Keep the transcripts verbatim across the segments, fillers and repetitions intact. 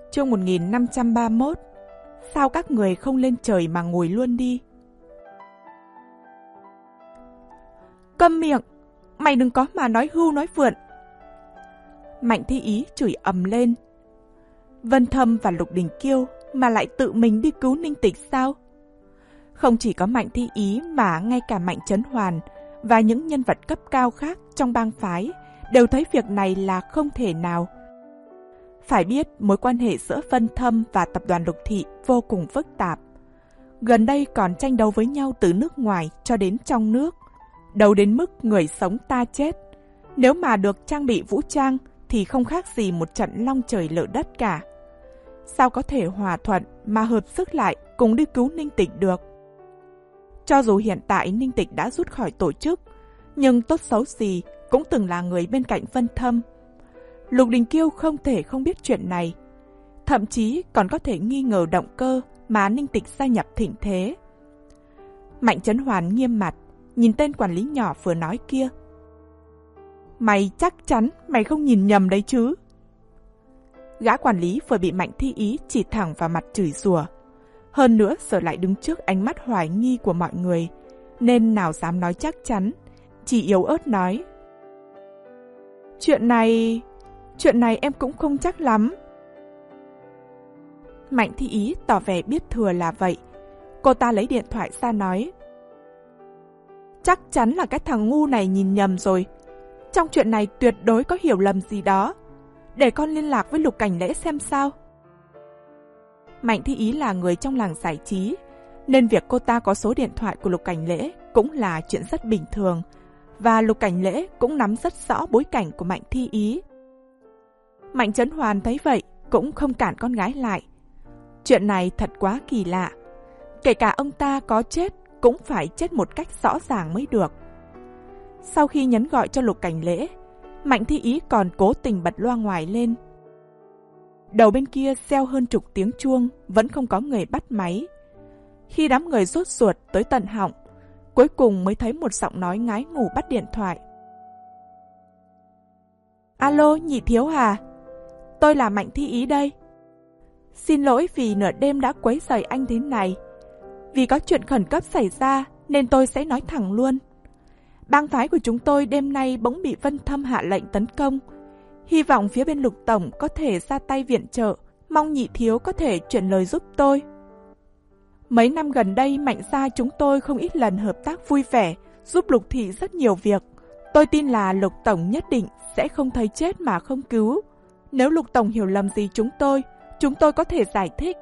Chương một nghìn năm trăm ba mươi mốt. Sao các người không lên trời mà ngồi luôn đi? Câm miệng! Mày đừng có mà nói hưu nói vượn! Mạnh Thi Ý chửi ầm lên. Vân Thâm và Lục Đình Kiêu mà lại tự mình đi cứu Ninh Tịch sao? Không chỉ có Mạnh Thi Ý mà ngay cả Mạnh Chấn Hoàn và những nhân vật cấp cao khác trong bang phái đều thấy việc này là không thể nào. Phải biết mối quan hệ giữa Vân Thâm và tập đoàn Lục Thị vô cùng phức tạp. Gần đây còn tranh đấu với nhau từ nước ngoài cho đến trong nước. Đấu đến mức người sống ta chết. Nếu mà được trang bị vũ trang thì không khác gì một trận long trời lở đất cả. Sao có thể hòa thuận mà hợp sức lại cùng đi cứu Ninh Tịch được? Cho dù hiện tại Ninh Tịch đã rút khỏi tổ chức, nhưng tốt xấu gì cũng từng là người bên cạnh Vân Thâm. Lục Đình Kiêu không thể không biết chuyện này. Thậm chí còn có thể nghi ngờ động cơ mà Ninh Tịch gia nhập thịnh thế. Mạnh Chấn Hoàn nghiêm mặt, nhìn tên quản lý nhỏ vừa nói kia. Mày chắc chắn mày không nhìn nhầm đấy chứ? Gã quản lý vừa bị Mạnh Thi Ý chỉ thẳng vào mặt chửi rủa. Hơn nữa giờ lại đứng trước ánh mắt hoài nghi của mọi người, nên nào dám nói chắc chắn, chỉ yếu ớt nói. Chuyện này... chuyện này em cũng không chắc lắm. Mạnh Thi Ý tỏ vẻ biết thừa là vậy. Cô ta lấy điện thoại ra nói. Chắc chắn là cái thằng ngu này nhìn nhầm rồi. Trong chuyện này tuyệt đối có hiểu lầm gì đó. Để con liên lạc với Lục Cảnh Lễ xem sao. Mạnh Thi Ý là người trong làng giải trí, nên việc cô ta có số điện thoại của Lục Cảnh Lễ cũng là chuyện rất bình thường. Và Lục Cảnh Lễ cũng nắm rất rõ bối cảnh của Mạnh Thi Ý. Mạnh Chấn Hoàn thấy vậy cũng không cản con gái lại. Chuyện này thật quá kỳ lạ. Kể cả ông ta có chết cũng phải chết một cách rõ ràng mới được. Sau khi nhấn gọi cho Lục Cảnh Lễ, Mạnh Thi Ý còn cố tình bật loa ngoài lên. Đầu bên kia reo hơn chục tiếng chuông, vẫn không có người bắt máy. Khi đám người rốt ruột tới tận họng, cuối cùng mới thấy một giọng nói ngái ngủ bắt điện thoại. Alo, nhị thiếu à? Tôi là Mạnh Thi Ý đây. Xin lỗi vì nửa đêm đã quấy rầy anh thế này. Vì có chuyện khẩn cấp xảy ra nên tôi sẽ nói thẳng luôn. Bang phái của chúng tôi đêm nay bỗng bị Vân Thâm hạ lệnh tấn công. Hy vọng phía bên Lục Tổng có thể ra tay viện trợ, mong nhị thiếu có thể chuyển lời giúp tôi. Mấy năm gần đây Mạnh gia chúng tôi không ít lần hợp tác vui vẻ, giúp Lục Thị rất nhiều việc. Tôi tin là Lục Tổng nhất định sẽ không thấy chết mà không cứu. Nếu Lục Tổng hiểu lầm gì chúng tôi, chúng tôi có thể giải thích.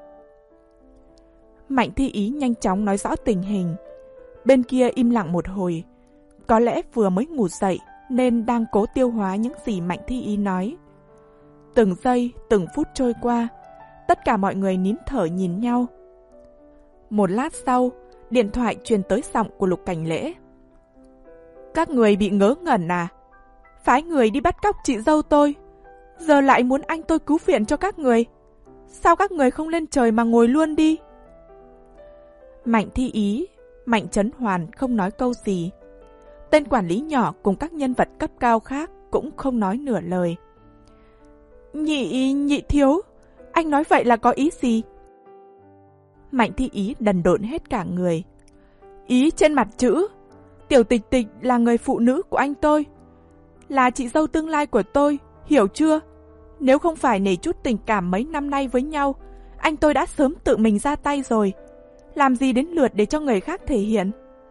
Mạnh Thi Ý nhanh chóng nói rõ tình hình. Bên kia im lặng một hồi. Có lẽ vừa mới ngủ dậy nên đang cố tiêu hóa những gì Mạnh Thi Ý nói. Từng giây, từng phút trôi qua, tất cả mọi người nín thở nhìn nhau. Một lát sau, điện thoại truyền tới giọng của Lục Cảnh Lễ. Các người bị ngớ ngẩn à? Phái người đi bắt cóc chị dâu tôi, giờ lại muốn anh tôi cứu viện cho các người. Sao các người không lên trời mà ngồi luôn đi? Mạnh Thi Ý, Mạnh Chấn Hoàn không nói câu gì. Tên quản lý nhỏ cùng các nhân vật cấp cao khác cũng không nói nửa lời. Nhị, nhị thiếu, anh nói vậy là có ý gì? Mạnh Thi Ý đần độn hết cả người. Ý trên mặt chữ. Tiểu Tịch Tịch là người phụ nữ của anh tôi, là chị dâu tương lai của tôi, hiểu chưa? Nếu không phải nể chút tình cảm mấy năm nay với nhau, anh tôi đã sớm tự mình ra tay rồi. Làm gì đến lượt để cho người khác thể hiện?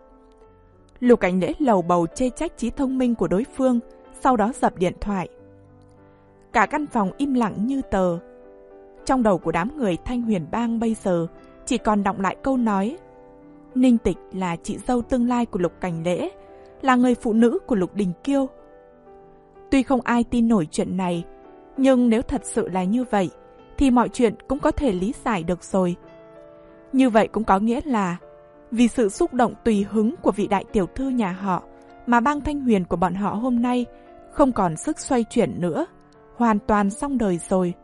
Lục Cảnh Lễ lầu bầu chê trách trí thông minh của đối phương, sau đó dập điện thoại. Cả căn phòng im lặng như tờ. Trong đầu của đám người Thanh Huyền Bang bây giờ chỉ còn đọng lại câu nói: Ninh Tịch là chị dâu tương lai của Lục Cảnh Lễ, là người phụ nữ của Lục Đình Kiêu. Tuy không ai tin nổi chuyện này, nhưng nếu thật sự là như vậy, thì mọi chuyện cũng có thể lý giải được rồi. Như vậy cũng có nghĩa là vì sự xúc động tùy hứng của vị đại tiểu thư nhà họ mà bang Thanh Huyền của bọn họ hôm nay không còn sức xoay chuyển nữa, hoàn toàn xong đời rồi.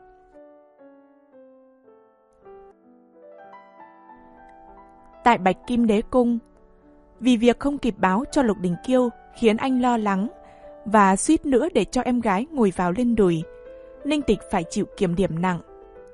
Tại Bạch Kim Đế Cung, vì việc không kịp báo cho Lục Đình Kiêu khiến anh lo lắng và suýt nữa để cho em gái ngồi vào lên đùi, Ninh Tịch phải chịu kiểm điểm nặng.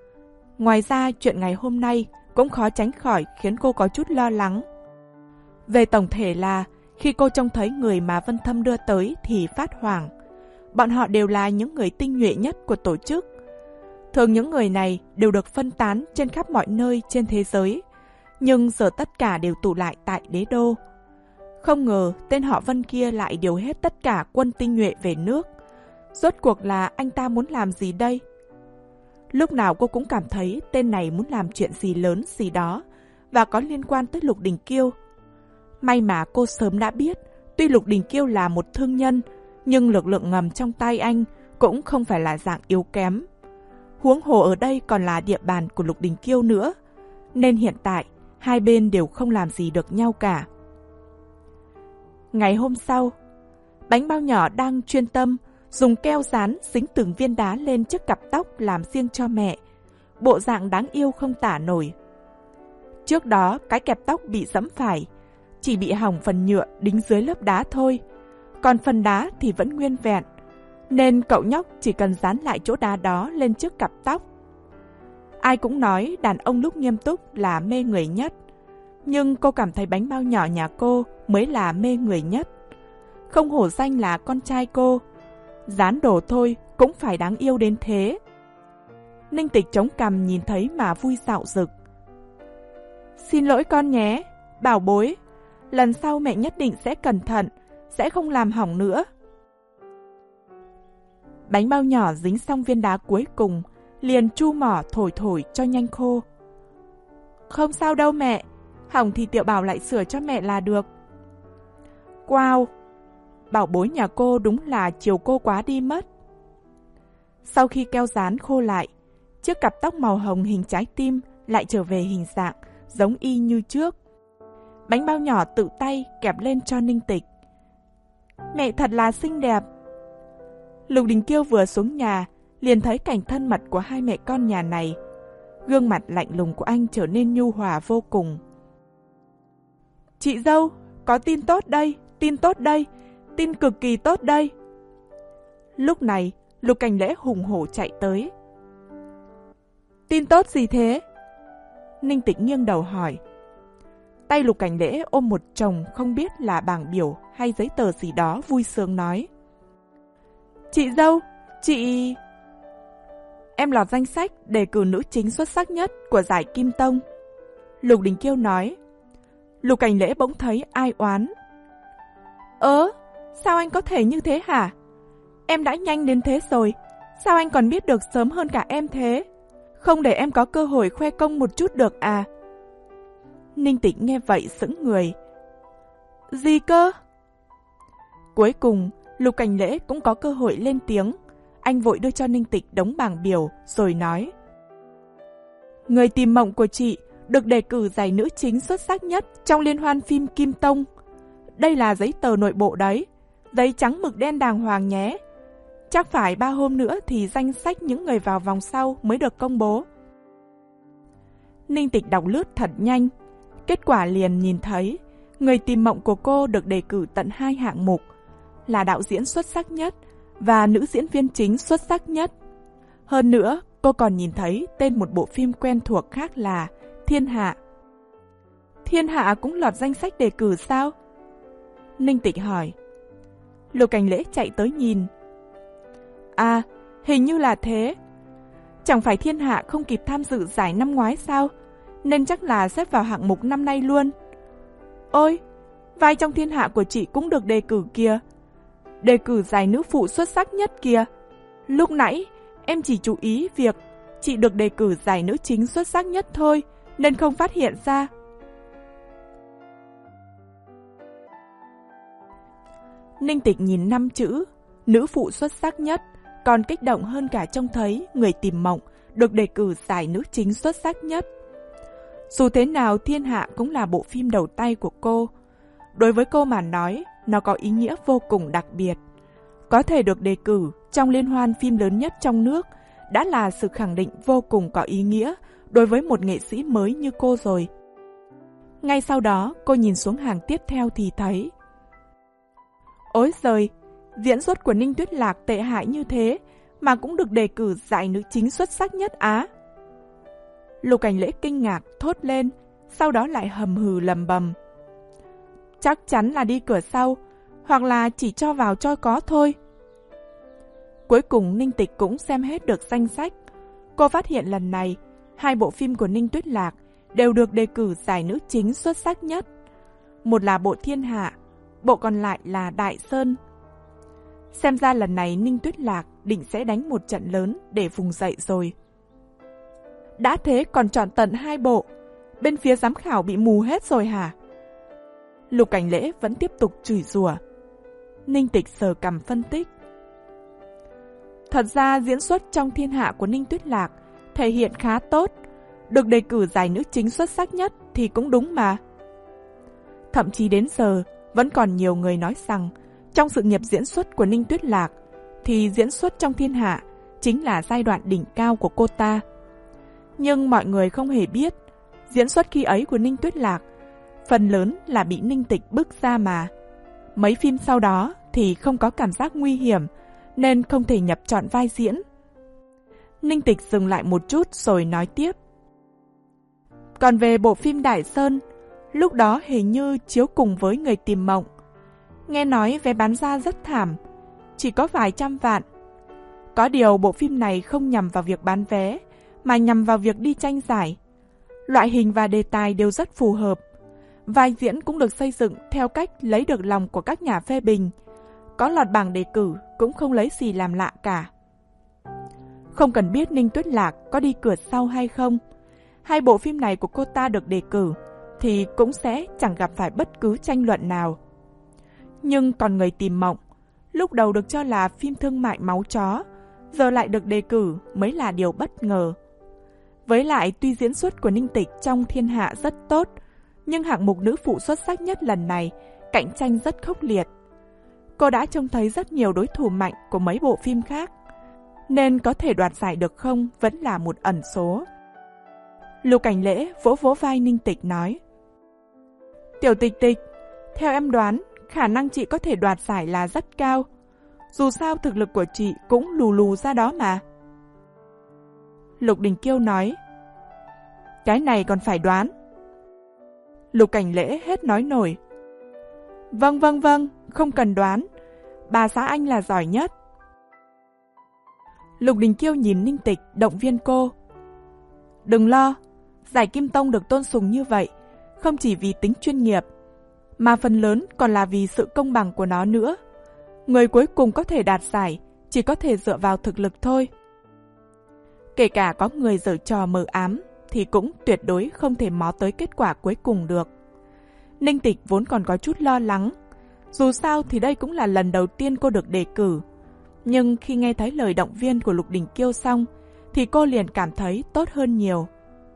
Ngoài ra, chuyện ngày hôm nay cũng khó tránh khỏi khiến cô có chút lo lắng. Về tổng thể là, khi cô trông thấy người mà Vân Thâm đưa tới thì phát hoảng. Bọn họ đều là những người tinh nhuệ nhất của tổ chức. Thường những người này đều được phân tán trên khắp mọi nơi trên thế giới, nhưng giờ tất cả đều tụ lại tại đế đô. Không ngờ tên họ Vân kia lại điều hết tất cả quân tinh nhuệ về nước. Rốt cuộc là anh ta muốn làm gì đây? Lúc nào cô cũng cảm thấy tên này muốn làm chuyện gì lớn gì đó và có liên quan tới Lục Đình Kiêu. May mà cô sớm đã biết, tuy Lục Đình Kiêu là một thương nhân, nhưng lực lượng ngầm trong tay anh cũng không phải là dạng yếu kém. Huống hồ ở đây còn là địa bàn của Lục Đình Kiêu nữa, nên hiện tại hai bên đều không làm gì được nhau cả. Ngày hôm sau, Bánh Bao Nhỏ đang chuyên tâm dùng keo dán dính từng viên đá lên chiếc cặp tóc làm riêng cho mẹ, bộ dạng đáng yêu không tả nổi. Trước đó cái kẹp tóc bị giẫm phải, chỉ bị hỏng phần nhựa đính dưới lớp đá thôi, còn phần đá thì vẫn nguyên vẹn, nên cậu nhóc chỉ cần dán lại chỗ đá đó lên chiếc cặp tóc. Ai cũng nói đàn ông lúc nghiêm túc là mê người nhất, nhưng cô cảm thấy Bánh Bao Nhỏ nhà cô mới là mê người nhất. Không hổ danh là con trai cô, dán đồ thôi cũng phải đáng yêu đến thế. Ninh Tịch chống cằm nhìn thấy mà vui dạo rực. Xin lỗi con nhé, bảo bối, lần sau mẹ nhất định sẽ cẩn thận, sẽ không làm hỏng nữa. Bánh Bao Nhỏ dính xong viên đá cuối cùng, liền chu mỏ thổi thổi cho nhanh khô. Không sao đâu mẹ, hỏng thì Tiểu Bảo lại sửa cho mẹ là được. Wow, bảo bối nhà cô đúng là chiều cô quá đi mất. Sau khi keo dán khô lại, chiếc cặp tóc màu hồng hình trái tim lại trở về hình dạng giống y như trước. Bánh Bao Nhỏ tự tay kẹp lên cho Ninh Tịch. Mẹ thật là xinh đẹp. Lục Đình Kiêu vừa xuống nhà liền thấy cảnh thân mật của hai mẹ con nhà này. Gương mặt lạnh lùng của anh trở nên nhu hòa vô cùng. Chị dâu, có tin tốt đây, tin tốt đây, tin cực kỳ tốt đây. Lúc này, Lục Cảnh Lễ hùng hổ chạy tới. Tin tốt gì thế? Ninh Tịch nghiêng đầu hỏi. Tay Lục Cảnh Lễ ôm một chồng không biết là bảng biểu hay giấy tờ gì đó, vui sướng nói. Chị dâu, chị... Em lọt danh sách đề cử nữ chính xuất sắc nhất của giải Kim Tông. Lục Đình Kiêu nói. Lục Cảnh Lễ bỗng thấy ai oán. Ớ, sao anh có thể như thế hả? Em đã nhanh đến thế rồi, sao anh còn biết được sớm hơn cả em thế? Không để em có cơ hội khoe công một chút được à? Ninh Tịch nghe vậy sững người. Gì cơ? Cuối cùng, Lục Cảnh Lễ cũng có cơ hội lên tiếng. Anh vội đưa cho Ninh Tịch đống bảng biểu rồi nói. Người tìm mộng của chị được đề cử giải nữ chính xuất sắc nhất trong liên hoan phim Kim Tông. Đây là giấy tờ nội bộ đấy, giấy trắng mực đen đàng hoàng nhé. Chắc phải ba hôm nữa thì danh sách những người vào vòng sau mới được công bố. Ninh Tịch đọc lướt thật nhanh. Kết quả liền nhìn thấy, người tìm mộng của cô được đề cử tận hai hạng mục, là đạo diễn xuất sắc nhất và nữ diễn viên chính xuất sắc nhất. Hơn nữa, cô còn nhìn thấy tên một bộ phim quen thuộc khác là Thiên Hạ. Thiên Hạ cũng lọt danh sách đề cử sao? Ninh Tịch hỏi. Lục Cảnh Lễ chạy tới nhìn. À, hình như là thế. Chẳng phải Thiên Hạ không kịp tham dự giải năm ngoái sao? Nên chắc là xếp vào hạng mục năm nay luôn. Ôi, vai trong Thiên Hạ của chị cũng được đề cử kìa. Đề cử giải nữ phụ xuất sắc nhất kìa. Lúc nãy, em chỉ chú ý việc chị được đề cử giải nữ chính xuất sắc nhất thôi, nên không phát hiện ra. Ninh Tịch nhìn năm chữ nữ phụ xuất sắc nhất, còn kích động hơn cả trông thấy người tìm mộng được đề cử giải nữ chính xuất sắc nhất. Dù thế nào, Thiên Hạ cũng là bộ phim đầu tay của cô. Đối với cô mà nói, nó có ý nghĩa vô cùng đặc biệt. Có thể được đề cử trong liên hoan phim lớn nhất trong nước đã là sự khẳng định vô cùng có ý nghĩa đối với một nghệ sĩ mới như cô rồi. Ngay sau đó, cô nhìn xuống hàng tiếp theo thì thấy. Ôi giời, diễn xuất của Ninh Tuyết Lạc tệ hại như thế mà cũng được đề cử giải nữ chính xuất sắc nhất á. Lục Cảnh Lễ kinh ngạc thốt lên, sau đó lại hầm hừ lầm bầm. Chắc chắn là đi cửa sau, hoặc là chỉ cho vào cho có thôi. Cuối cùng Ninh Tịch cũng xem hết được danh sách. Cô phát hiện lần này, hai bộ phim của Ninh Tuyết Lạc đều được đề cử giải nữ chính xuất sắc nhất. Một là bộ Thiên Hạ, bộ còn lại là Đại Sơn. Xem ra lần này Ninh Tuyết Lạc định sẽ đánh một trận lớn để vùng dậy rồi. Đã thế còn chọn tận hai bộ, bên phía giám khảo bị mù hết rồi hả? Lục Cảnh Lễ vẫn tiếp tục chửi rủa. Ninh Tịch sờ cằm phân tích. Thật ra diễn xuất trong Thiên Hạ của Ninh Tuyết Lạc thể hiện khá tốt, được đề cử giải nữ chính xuất sắc nhất thì cũng đúng mà. Thậm chí đến giờ vẫn còn nhiều người nói rằng trong sự nghiệp diễn xuất của Ninh Tuyết Lạc thì diễn xuất trong Thiên Hạ chính là giai đoạn đỉnh cao của cô ta. Nhưng mọi người không hề biết, diễn xuất khi ấy của Ninh Tuyết Lạc phần lớn là bị Ninh Tịch bức ra mà. Mấy phim sau đó thì không có cảm giác nguy hiểm nên không thể nhập trọn vai diễn. Ninh Tịch dừng lại một chút rồi nói tiếp. Còn về bộ phim Đại Sơn, lúc đó hình như chiếu cùng với Người Tìm Mộng. Nghe nói vé bán ra rất thảm, chỉ có vài trăm vạn. Có điều bộ phim này không nhằm vào việc bán vé, mà nhằm vào việc đi tranh giải. Loại hình và đề tài đều rất phù hợp. Vai diễn cũng được xây dựng theo cách lấy được lòng của các nhà phê bình. Có lọt bảng đề cử cũng không lấy gì làm lạ cả. Không cần biết Ninh Tuyết Lạc có đi cửa sau hay không, hai bộ phim này của cô ta được đề cử thì cũng sẽ chẳng gặp phải bất cứ tranh luận nào. Nhưng còn Người Tìm Mộng, lúc đầu được cho là phim thương mại máu chó, giờ lại được đề cử mới là điều bất ngờ. Với lại tuy diễn xuất của Ninh Tịch trong Thiên Hạ rất tốt, nhưng hạng mục nữ phụ xuất sắc nhất lần này cạnh tranh rất khốc liệt. Cô đã trông thấy rất nhiều đối thủ mạnh của mấy bộ phim khác, nên có thể đoạt giải được không vẫn là một ẩn số. Lục Cảnh Lễ vỗ vỗ vai Ninh Tịch nói. Tiểu Tịch Tịch, theo em đoán, khả năng chị có thể đoạt giải là rất cao. Dù sao thực lực của chị cũng lù lù ra đó mà. Lục Đình Kiêu nói. Cái này còn phải đoán. Lục Cảnh Lễ hết nói nổi. Vâng vâng vâng, không cần đoán. Bà xã anh là giỏi nhất. Lục Đình Kiêu nhìn Ninh Tịch động viên cô. Đừng lo, giải Kim Tông được tôn sùng như vậy không chỉ vì tính chuyên nghiệp, mà phần lớn còn là vì sự công bằng của nó nữa. Người cuối cùng có thể đạt giải chỉ có thể dựa vào thực lực thôi. Kể cả có người giở trò mờ ám thì cũng tuyệt đối không thể mó tới kết quả cuối cùng được. Ninh Tịch vốn còn có chút lo lắng. Dù sao thì đây cũng là lần đầu tiên cô được đề cử. Nhưng khi nghe thấy lời động viên của Lục Đình Kiêu xong thì cô liền cảm thấy tốt hơn nhiều.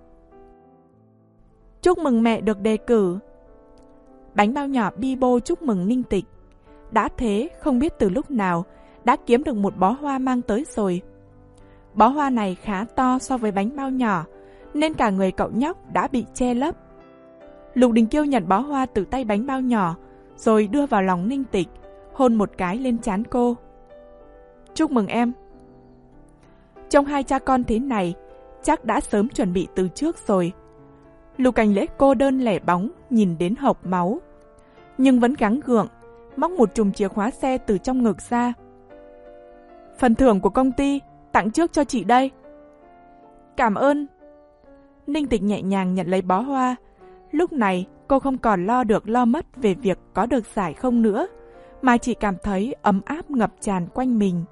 Chúc mừng mẹ được đề cử. Bánh bao nhỏ Bibo chúc mừng Ninh Tịch. Đã thế không biết từ lúc nào đã kiếm được một bó hoa mang tới rồi. Bó hoa này khá to so với bánh bao nhỏ nên cả người cậu nhóc đã bị che lấp. Lục Đình Kiêu nhận bó hoa từ tay bánh bao nhỏ rồi đưa vào lòng Ninh Tịch, hôn một cái lên trán cô. Chúc mừng em. Trong hai cha con thế này chắc đã sớm chuẩn bị từ trước rồi. Lục Cảnh Lễ cô đơn lẻ bóng nhìn đến hộc máu, nhưng vẫn gắng gượng móc một chùm chìa khóa xe từ trong ngực ra. Phần thưởng của công ty tặng trước cho chị đây. Cảm ơn. Ninh Tịch nhẹ nhàng nhận lấy bó hoa. Lúc này cô không còn lo được lo mất về việc có được giải không nữa, mà chỉ cảm thấy ấm áp ngập tràn quanh mình.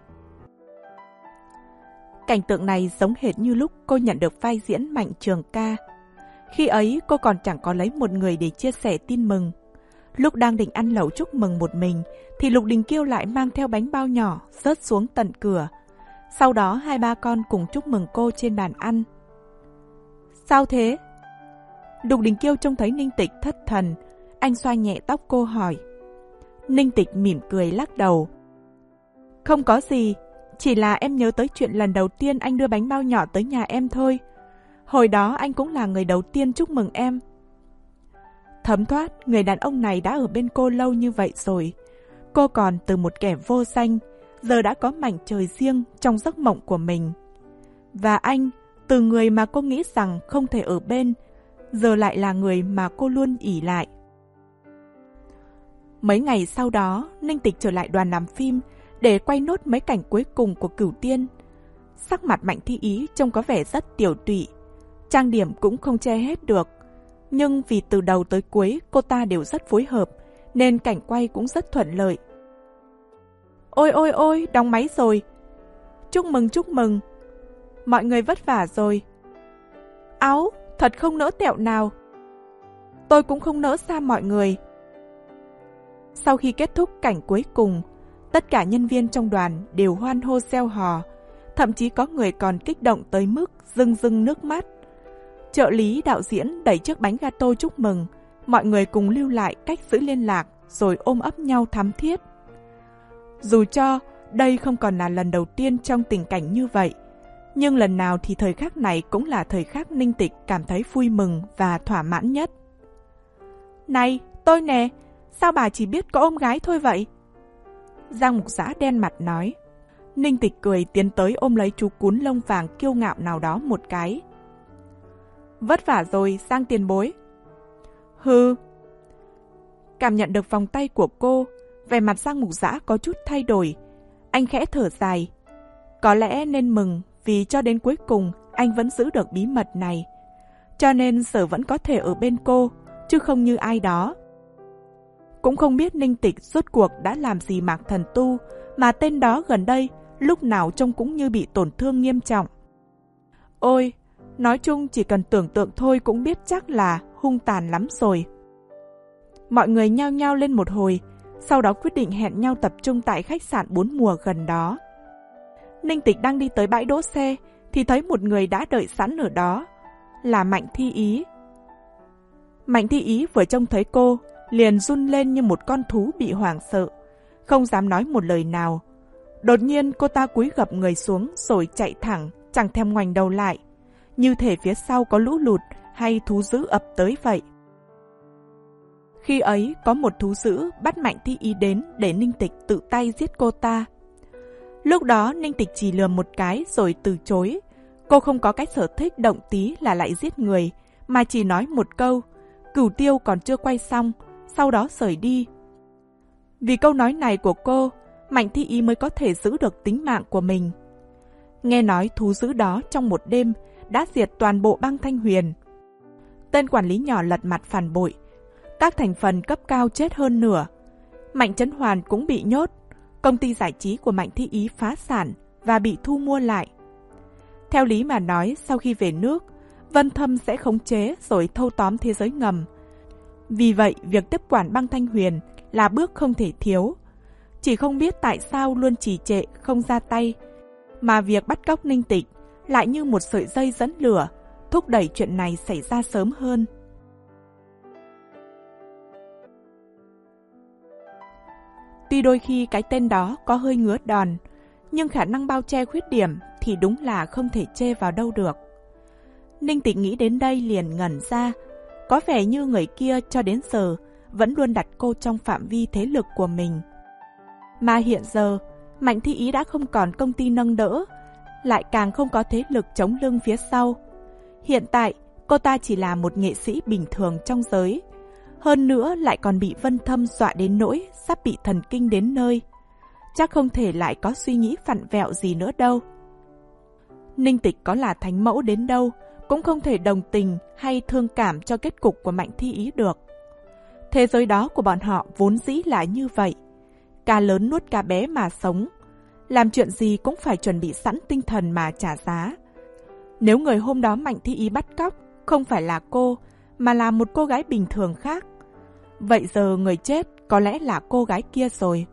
Cảnh tượng này giống hệt như lúc cô nhận được vai diễn Mạnh Trường Ca. Khi ấy cô còn chẳng có lấy một người để chia sẻ tin mừng. Lúc đang định ăn lẩu chúc mừng một mình thì Lục Đình Kiêu lại mang theo bánh bao nhỏ rớt xuống tận cửa. Sau đó hai ba con cùng chúc mừng cô trên bàn ăn. Sao thế? Lục Đình Kiêu trông thấy Ninh Tịch thất thần, anh xoa nhẹ tóc cô hỏi. Ninh Tịch mỉm cười lắc đầu. Không có gì, chỉ là em nhớ tới chuyện lần đầu tiên anh đưa bánh bao nhỏ tới nhà em thôi. Hồi đó anh cũng là người đầu tiên chúc mừng em. Thấm thoát, người đàn ông này đã ở bên cô lâu như vậy rồi. Cô còn từ một kẻ vô danh, giờ đã có mảnh trời riêng trong giấc mộng của mình. Và anh Từ người mà cô nghĩ rằng không thể ở bên, giờ lại là người mà cô luôn ỷ lại. Mấy ngày sau đó, Ninh Tịch trở lại đoàn làm phim để quay nốt mấy cảnh cuối cùng của Cửu Tiên. Sắc mặt Mạnh Thi Ý trông có vẻ rất tiểu tụy, trang điểm cũng không che hết được. Nhưng vì từ đầu tới cuối cô ta đều rất phối hợp, nên cảnh quay cũng rất thuận lợi. Ôi ôi ôi, đóng máy rồi. Chúc mừng chúc mừng. Mọi người vất vả rồi. Áo, thật không nỡ tẹo nào. Tôi cũng không nỡ xa mọi người. Sau khi kết thúc cảnh cuối cùng, tất cả nhân viên trong đoàn đều hoan hô reo hò, thậm chí có người còn kích động tới mức rưng rưng nước mắt. Trợ lý đạo diễn đẩy chiếc bánh gato chúc mừng, mọi người cùng lưu lại cách giữ liên lạc rồi ôm ấp nhau thắm thiết. Dù cho đây không còn là lần đầu tiên trong tình cảnh như vậy, nhưng lần nào thì thời khắc này cũng là thời khắc Ninh Tịch cảm thấy vui mừng và thỏa mãn nhất. Này, tôi nè, sao bà chỉ biết có ôm gái thôi vậy? Giang Mục Giã đen mặt nói. Ninh Tịch cười tiến tới ôm lấy chú cún lông vàng kiêu ngạo nào đó một cái. Vất vả rồi, Giang tiền bối. Hừ. Cảm nhận được vòng tay của cô, vẻ mặt Giang Mục Giã có chút thay đổi. Anh khẽ thở dài. Có lẽ nên mừng vì cho đến cuối cùng anh vẫn giữ được bí mật này. Cho nên Sở vẫn có thể ở bên cô, chứ không như ai đó. Cũng không biết Ninh Tịch rốt cuộc đã làm gì Mạc Thần Tu, mà tên đó gần đây lúc nào trông cũng như bị tổn thương nghiêm trọng. Ôi, nói chung chỉ cần tưởng tượng thôi cũng biết chắc là hung tàn lắm rồi. Mọi người nhao nhao lên một hồi, sau đó quyết định hẹn nhau tập trung tại khách sạn bốn mùa gần đó. Ninh Tịch đang đi tới bãi đỗ xe thì thấy một người đã đợi sẵn ở đó, là Mạnh Thi Ý. Mạnh Thi Ý vừa trông thấy cô, liền run lên như một con thú bị hoảng sợ, không dám nói một lời nào. Đột nhiên cô ta cúi gập người xuống rồi chạy thẳng, chẳng thèm ngoảnh đầu lại, như thể phía sau có lũ lụt hay thú dữ ập tới vậy. Khi ấy có một thú dữ bắt Mạnh Thi Ý đến để Ninh Tịch tự tay giết cô ta. Lúc đó Ninh Tịch chỉ lườm một cái rồi từ chối. Cô không có cái sở thích động tí là lại giết người, mà chỉ nói một câu, Cửu Tiêu còn chưa quay xong, sau đó rời đi. Vì câu nói này của cô, Mạnh Thi Ý mới có thể giữ được tính mạng của mình. Nghe nói thú dữ đó trong một đêm đã diệt toàn bộ bang Thanh Huyền. Tên quản lý nhỏ lật mặt phản bội, các thành phần cấp cao chết hơn nửa. Mạnh Chấn Hoàn cũng bị nhốt, công ty giải trí của Mạnh Thi Ý phá sản và bị thu mua lại. Theo lý mà nói, sau khi về nước, Vân Thâm sẽ khống chế rồi thâu tóm thế giới ngầm. Vì vậy, việc tiếp quản bang Thanh Huyền là bước không thể thiếu. Chỉ không biết tại sao luôn trì trệ không ra tay, mà việc bắt cóc Ninh Tịch lại như một sợi dây dẫn lửa, thúc đẩy chuyện này xảy ra sớm hơn. Tuy đôi khi cái tên đó có hơi ngứa đòn, nhưng khả năng bao che khuyết điểm thì đúng là không thể chê vào đâu được. Ninh Tịch nghĩ đến đây liền ngẩn ra, có vẻ như người kia cho đến giờ vẫn luôn đặt cô trong phạm vi thế lực của mình. Mà hiện giờ, Mạnh Thi Ý đã không còn công ty nâng đỡ, lại càng không có thế lực chống lưng phía sau. Hiện tại, cô ta chỉ là một nghệ sĩ bình thường trong giới. Hơn nữa lại còn bị Vân Thâm dọa đến nỗi sắp bị thần kinh đến nơi. Chắc không thể lại có suy nghĩ vặn vẹo gì nữa đâu. Ninh Tịch có là thánh mẫu đến đâu, cũng không thể đồng tình hay thương cảm cho kết cục của Mạnh Thi Ý được. Thế giới đó của bọn họ vốn dĩ là như vậy. Cá lớn nuốt cá bé mà sống. Làm chuyện gì cũng phải chuẩn bị sẵn tinh thần mà trả giá. Nếu người hôm đó Mạnh Thi Ý bắt cóc không phải là cô, mà là một cô gái bình thường khác, vậy giờ người chết có lẽ là cô gái kia rồi.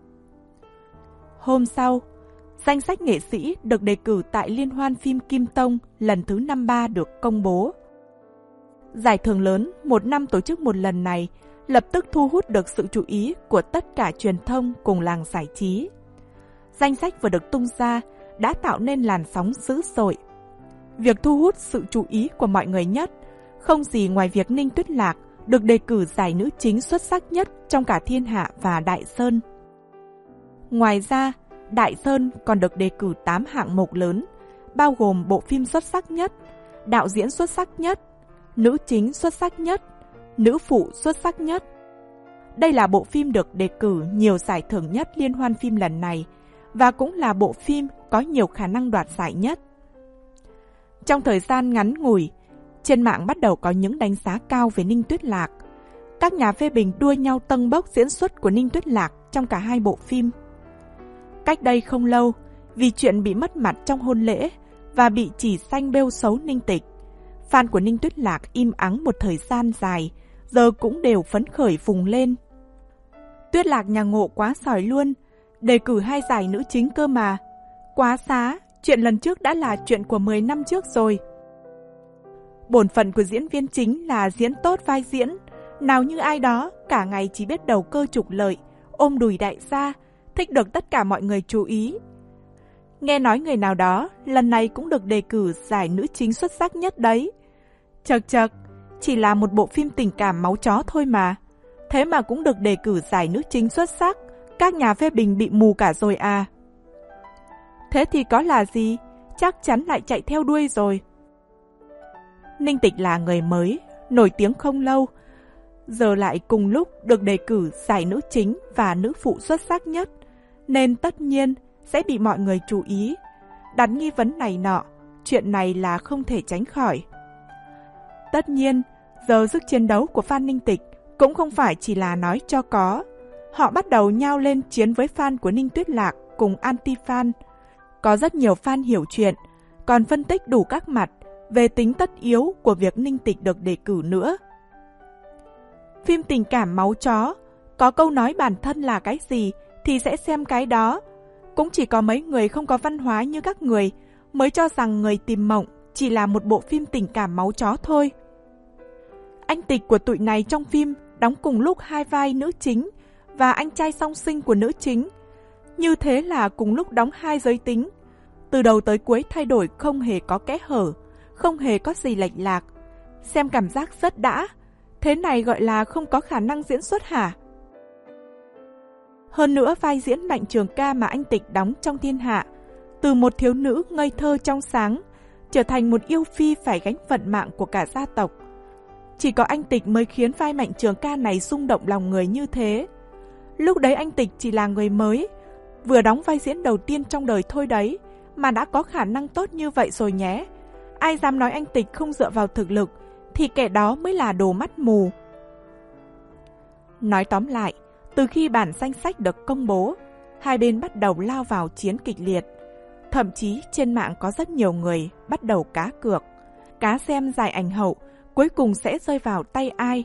Hôm sau, danh sách nghệ sĩ được đề cử tại Liên hoan phim Kim Tông lần thứ năm mươi ba được công bố. Giải thưởng lớn một năm tổ chức một lần này lập tức thu hút được sự chú ý của tất cả truyền thông cùng làng giải trí. Danh sách vừa được tung ra đã tạo nên làn sóng dữ dội. Việc thu hút sự chú ý của mọi người nhất không gì ngoài việc Ninh Tuyết Lạc được đề cử giải nữ chính xuất sắc nhất trong cả Thiên Hạ và Đại Sơn. Ngoài ra, Đại Sơn còn được đề cử tám hạng mục lớn, bao gồm bộ phim xuất sắc nhất, đạo diễn xuất sắc nhất, nữ chính xuất sắc nhất, nữ phụ xuất sắc nhất. Đây là bộ phim được đề cử nhiều giải thưởng nhất liên hoan phim lần này và cũng là bộ phim có nhiều khả năng đoạt giải nhất. Trong thời gian ngắn ngủi, trên mạng bắt đầu có những đánh giá cao về Ninh Tuyết Lạc. Các nhà phê bình đua nhau tâng bốc diễn xuất của Ninh Tuyết Lạc trong cả hai bộ phim. Cách đây không lâu, vì chuyện bị mất mặt trong hôn lễ và bị chỉ xanh bêu xấu Ninh Tịch, fan của Ninh Tuyết Lạc im ắng một thời gian dài, giờ cũng đều phấn khởi vùng lên. Tuyết Lạc nhà Ngộ quá sỏi luôn, đề cử hai giải nữ chính cơ mà. Quá xá, chuyện lần trước đã là chuyện của mười năm trước rồi. Bổn phận của diễn viên chính là diễn tốt vai diễn, nào như ai đó cả ngày chỉ biết đầu cơ trục lợi, ôm đùi đại gia, thích được tất cả mọi người chú ý. Nghe nói người nào đó lần này cũng được đề cử giải nữ chính xuất sắc nhất đấy. Chật chật, chỉ là một bộ phim tình cảm máu chó thôi mà. Thế mà cũng được đề cử giải nữ chính xuất sắc, các nhà phê bình bị mù cả rồi à. Thế thì có là gì, chắc chắn lại chạy theo đuôi rồi. Ninh Tịch là người mới, nổi tiếng không lâu, giờ lại cùng lúc được đề cử giải nữ chính và nữ phụ xuất sắc nhất, nên tất nhiên sẽ bị mọi người chú ý, đặt nghi vấn này nọ, chuyện này là không thể tránh khỏi. Tất nhiên, giờ sức chiến đấu của fan Ninh Tịch cũng không phải chỉ là nói cho có. Họ bắt đầu nhao lên chiến với fan của Ninh Tuyết Lạc cùng anti-fan. Có rất nhiều fan hiểu chuyện, còn phân tích đủ các mặt về tính tất yếu của việc Ninh Tịch được đề cử nữa. Phim tình cảm máu chó, có câu nói bản thân là cái gì thì sẽ xem cái đó. Cũng chỉ có mấy người không có văn hóa như các người mới cho rằng Người Tìm Mộng chỉ là một bộ phim tình cảm máu chó thôi. Anh Tịch của tụi này trong phim đóng cùng lúc hai vai nữ chính và anh trai song sinh của nữ chính. Như thế là cùng lúc đóng hai giới tính. Từ đầu tới cuối thay đổi không hề có kẽ hở, không hề có gì lệch lạc. Xem cảm giác rất đã. Thế này gọi là không có khả năng diễn xuất hả? Hơn nữa vai diễn Mạnh Trường Ca mà anh Tịch đóng trong Thiên Hạ, từ một thiếu nữ ngây thơ trong sáng, trở thành một yêu phi phải gánh vận mạng của cả gia tộc. Chỉ có anh Tịch mới khiến vai Mạnh Trường Ca này rung động lòng người như thế. Lúc đấy anh Tịch chỉ là người mới, vừa đóng vai diễn đầu tiên trong đời thôi đấy, mà đã có khả năng tốt như vậy rồi nhé. Ai dám nói anh Tịch không dựa vào thực lực, thì kẻ đó mới là đồ mắt mù. Nói tóm lại, từ khi bản danh sách được công bố, hai bên bắt đầu lao vào chiến kịch liệt. Thậm chí trên mạng có rất nhiều người bắt đầu cá cược, cá xem giải ảnh hậu cuối cùng sẽ rơi vào tay ai.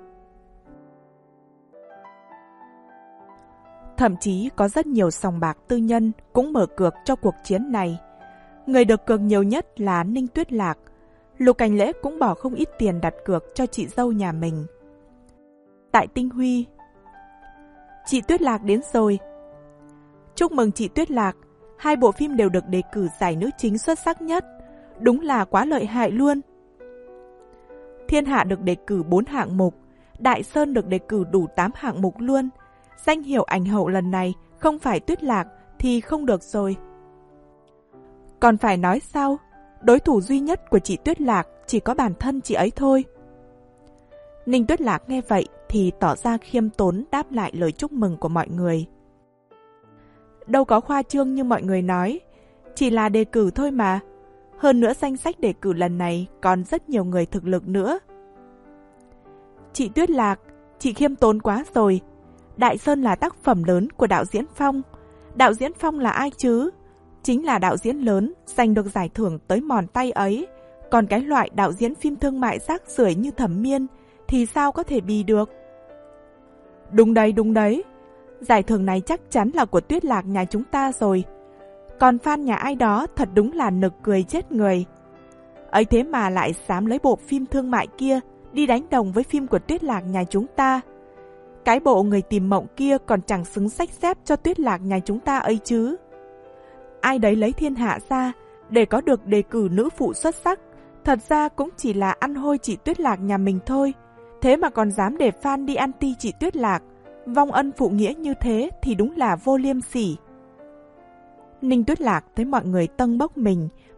Thậm chí có rất nhiều sòng bạc tư nhân cũng mở cược cho cuộc chiến này. Người được cược nhiều nhất là Ninh Tuyết Lạc. Lục Cảnh Lễ cũng bỏ không ít tiền đặt cược cho chị dâu nhà mình. Tại Tinh Huy, chị Tuyết Lạc đến rồi. Chúc mừng chị Tuyết Lạc, hai bộ phim đều được đề cử giải nữ chính xuất sắc nhất. Đúng là quá lợi hại luôn. Thiên Hạ được đề cử bốn hạng mục, Đại Sơn được đề cử đủ tám hạng mục luôn. Danh hiệu ảnh hậu lần này không phải Tuyết Lạc thì không được rồi. Còn phải nói sao, đối thủ duy nhất của chị Tuyết Lạc chỉ có bản thân chị ấy thôi. Ninh Tuyết Lạc nghe vậy thì tỏ ra khiêm tốn đáp lại lời chúc mừng của mọi người. Đâu có khoa trương như mọi người nói, chỉ là đề cử thôi mà. Hơn nữa danh sách đề cử lần này còn rất nhiều người thực lực nữa. Chị Tuyết Lạc, chị khiêm tốn quá rồi. Đại Sơn là tác phẩm lớn của đạo diễn Phong. Đạo diễn Phong là ai chứ? Chính là đạo diễn lớn, giành được giải thưởng tới mòn tay ấy. Còn cái loại đạo diễn phim thương mại rác rưởi như Thẩm Miên thì sao có thể bì được? Đúng đấy, đúng đấy. Giải thưởng này chắc chắn là của Tuyết Lạc nhà chúng ta rồi. Còn fan nhà ai đó thật đúng là nực cười chết người. Ấy thế mà lại dám lấy bộ phim thương mại kia đi đánh đồng với phim của Tuyết Lạc nhà chúng ta. Cái bộ Người Tìm Mộng kia còn chẳng xứng xách xếp cho Tuyết Lạc nhà chúng ta ấy chứ. Ai đấy lấy Thiên Hạ ra để có được đề cử nữ phụ xuất sắc, thật ra cũng chỉ là ăn hôi chị Tuyết Lạc nhà mình thôi. Thế mà còn dám để fan đi anti chị Tuyết Lạc, vong ân phụ nghĩa như thế thì đúng là vô liêm sỉ. Ninh Tuyết Lạc thấy mọi người tâng bốc mình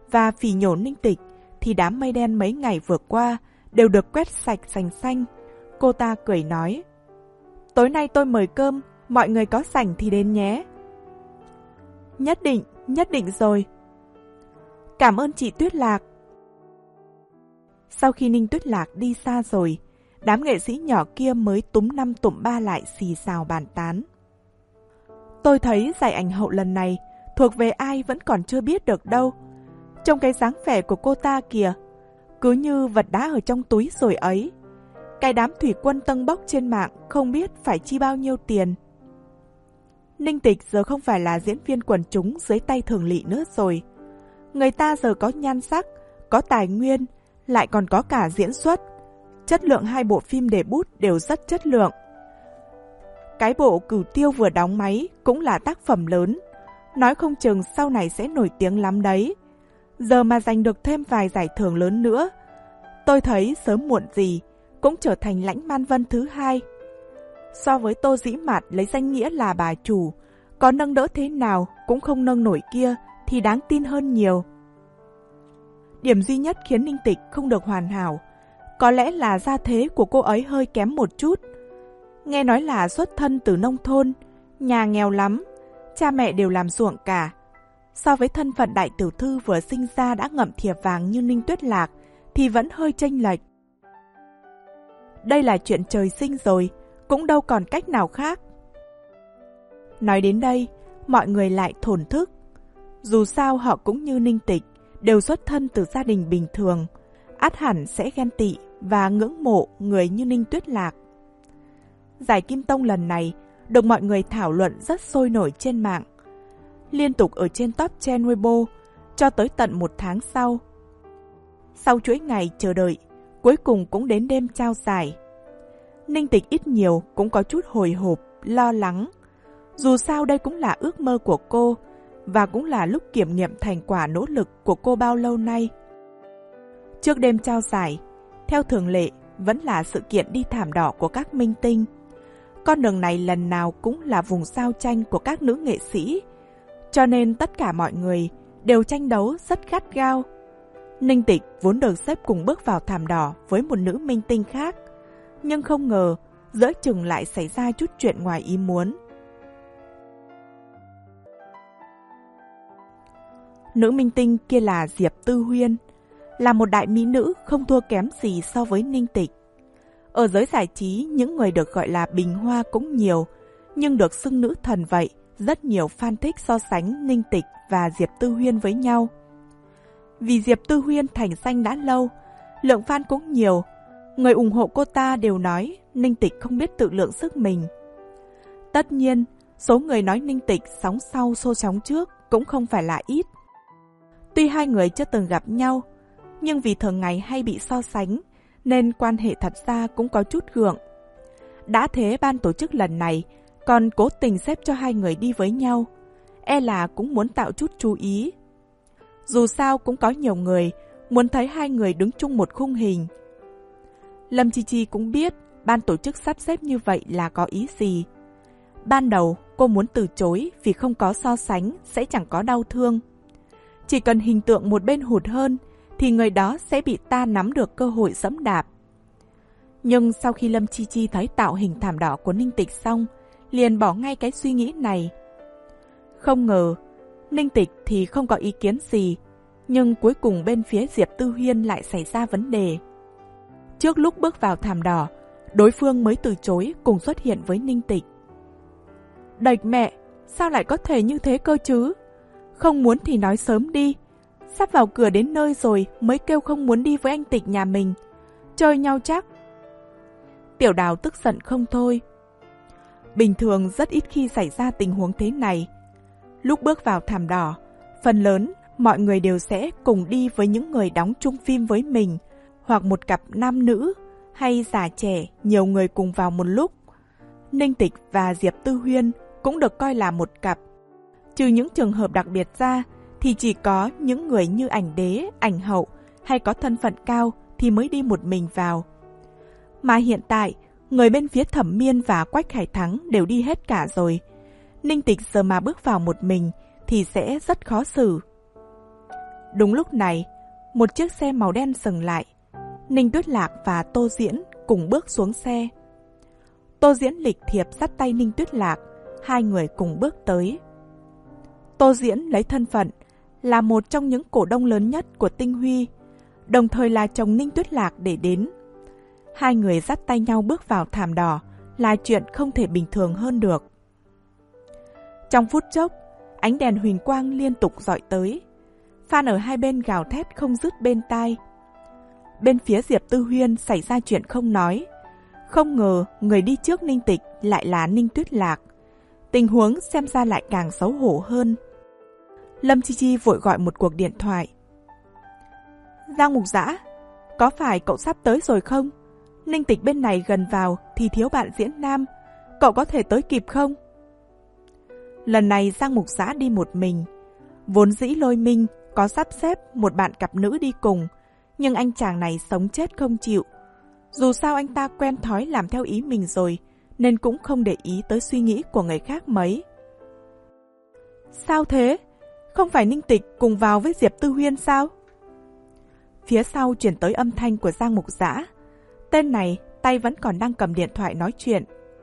và phỉ nhổ Ninh Tịch, thì đám mây đen mấy ngày vừa qua đều được quét sạch sành xanh. Cô ta cười nói, tối nay tôi mời cơm, mọi người có rảnh thì đến nhé. Nhất định, nhất định rồi. Cảm ơn chị Tuyết Lạc. Sau khi Ninh Tuyết Lạc đi xa rồi, đám nghệ sĩ nhỏ kia mới túm năm tụm ba lại xì xào bàn tán. Tôi thấy giải ảnh hậu lần này thuộc về ai vẫn còn chưa biết được đâu. Trong cái dáng vẻ của cô ta kìa, cứ như vật đá ở trong túi rồi ấy. Cái đám thủy quân tâng bốc trên mạng không biết phải chi bao nhiêu tiền. Ninh Tịch giờ không phải là diễn viên quần chúng dưới tay Thường Lị nữa rồi. Người ta giờ có nhan sắc, có tài nguyên, lại còn có cả diễn xuất. Chất lượng hai bộ phim để bút đều rất chất lượng. Cái bộ Cửu Tiêu vừa đóng máy cũng là tác phẩm lớn. Nói không chừng sau này sẽ nổi tiếng lắm đấy. Giờ mà giành được thêm vài giải thưởng lớn nữa, tôi thấy sớm muộn gì cũng trở thành Lãnh Man Vân thứ hai. So với Tô Dĩ Mạt lấy danh nghĩa là bà chủ, có nâng đỡ thế nào cũng không nâng nổi kia thì đáng tin hơn nhiều. Điểm duy nhất khiến Ninh Tịch không được hoàn hảo có lẽ là gia thế của cô ấy hơi kém một chút. Nghe nói là xuất thân từ nông thôn, nhà nghèo lắm, cha mẹ đều làm ruộng cả. So với thân phận đại tiểu thư vừa sinh ra đã ngậm thìa vàng như Ninh Tuyết Lạc thì vẫn hơi chênh lệch. Đây là chuyện trời sinh rồi, cũng đâu còn cách nào khác. Nói đến đây, mọi người lại thổn thức. Dù sao họ cũng như Ninh Tịch, đều xuất thân từ gia đình bình thường, ắt hẳn sẽ ghen tị và ngưỡng mộ người như Ninh Tuyết Lạc. Giải Kim Tông lần này được mọi người thảo luận rất sôi nổi trên mạng, liên tục ở trên top trend Weibo cho tới tận một tháng sau. Sau chuỗi ngày chờ đợi, cuối cùng cũng đến đêm trao giải. Ninh Tịch ít nhiều cũng có chút hồi hộp, lo lắng. Dù sao đây cũng là ước mơ của cô, và cũng là lúc kiểm nghiệm thành quả nỗ lực của cô bao lâu nay. Trước đêm trao giải, theo thường lệ vẫn là sự kiện đi thảm đỏ của các minh tinh. Con đường này lần nào cũng là vùng giao tranh của các nữ nghệ sĩ, cho nên tất cả mọi người đều tranh đấu rất gắt gao. Ninh Tịch vốn được xếp cùng bước vào thảm đỏ với một nữ minh tinh khác, nhưng không ngờ giữa chừng lại xảy ra chút chuyện ngoài ý muốn. Nữ minh tinh kia là Diệp Tư Huyên, là một đại mỹ nữ không thua kém gì so với Ninh Tịch. Ở giới giải trí, những người được gọi là bình hoa cũng nhiều, nhưng được xưng nữ thần vậy, rất nhiều fan thích so sánh Ninh Tịch và Diệp Tư Huyên với nhau. Vì Diệp Tư Huyên thành danh đã lâu, lượng fan cũng nhiều, người ủng hộ cô ta đều nói Ninh Tịch không biết tự lượng sức mình. Tất nhiên, số người nói Ninh Tịch sóng sau xô sóng trước cũng không phải là ít. Tuy hai người chưa từng gặp nhau, nhưng vì thường ngày hay bị so sánh, nên quan hệ thật ra cũng có chút gượng. Đã thế ban tổ chức lần này còn cố tình xếp cho hai người đi với nhau, e là cũng muốn tạo chút chú ý. Dù sao cũng có nhiều người muốn thấy hai người đứng chung một khung hình. Lâm Chi Chi cũng biết ban tổ chức sắp xếp như vậy là có ý gì. Ban đầu cô muốn từ chối vì không có so sánh sẽ chẳng có đau thương. Chỉ cần hình tượng một bên hụt hơn thì người đó sẽ bị ta nắm được cơ hội giẫm đạp. Nhưng sau khi Lâm Chi Chi thấy tạo hình thảm đỏ của Ninh Tịch xong, liền bỏ ngay cái suy nghĩ này. Không ngờ, Ninh Tịch thì không có ý kiến gì, nhưng cuối cùng bên phía Diệp Tư Huyên lại xảy ra vấn đề. Trước lúc bước vào thảm đỏ, đối phương mới từ chối cùng xuất hiện với Ninh Tịch. Đệch mẹ, sao lại có thể như thế cơ chứ? Không muốn thì nói sớm đi. Sắp vào cửa đến nơi rồi mới kêu không muốn đi với anh Tịch nhà mình. Chơi nhau chắc. Tiểu Đào tức giận không thôi. Bình thường rất ít khi xảy ra tình huống thế này. Lúc bước vào thảm đỏ, phần lớn mọi người đều sẽ cùng đi với những người đóng chung phim với mình, hoặc một cặp nam nữ, hay già trẻ, nhiều người cùng vào một lúc. Ninh Tịch và Diệp Tư Huyên cũng được coi là một cặp. Trừ những trường hợp đặc biệt ra, thì chỉ có những người như ảnh đế, ảnh hậu hay có thân phận cao thì mới đi một mình vào. Mà hiện tại, người bên phía Thẩm Miên và Quách Khải Thắng đều đi hết cả rồi. Ninh Tịch giờ mà bước vào một mình thì sẽ rất khó xử. Đúng lúc này, một chiếc xe màu đen dừng lại. Ninh Tuyết Lạc và Tô Diễn cùng bước xuống xe. Tô Diễn lịch thiệp dắt tay Ninh Tuyết Lạc, hai người cùng bước tới. Tô Diễn lấy thân phận là một trong những cổ đông lớn nhất của Tinh Huy, đồng thời là chồng Ninh Tuyết Lạc để đến. Hai người dắt tay nhau bước vào thảm đỏ là chuyện không thể bình thường hơn được. Trong phút chốc, ánh đèn huỳnh quang liên tục dọi tới. Fan ở hai bên gào thét không dứt bên tai. Bên phía Diệp Tư Huyên xảy ra chuyện không nói. Không ngờ người đi trước Ninh Tịch lại là Ninh Tuyết Lạc. Tình huống xem ra lại càng xấu hổ hơn. Lâm Chi Chi vội gọi một cuộc điện thoại. Giang Mục Dã, có phải cậu sắp tới rồi không? Ninh Tịch bên này gần vào thì thiếu bạn diễn nam, cậu có thể tới kịp không? Lần này Giang Mục Dã đi một mình. Vốn dĩ Lôi Minh có sắp xếp một bạn cặp nữ đi cùng, nhưng anh chàng này sống chết không chịu. Dù sao anh ta quen thói làm theo ý mình rồi, nên cũng không để ý tới suy nghĩ của người khác mấy. Sao thế? Không phải Ninh Tịch cùng vào với Diệp Tư Huyên sao? Phía sau chuyển tới âm thanh của Giang Mục Dã. Tên này tay vẫn còn đang cầm điện thoại nói chuyện.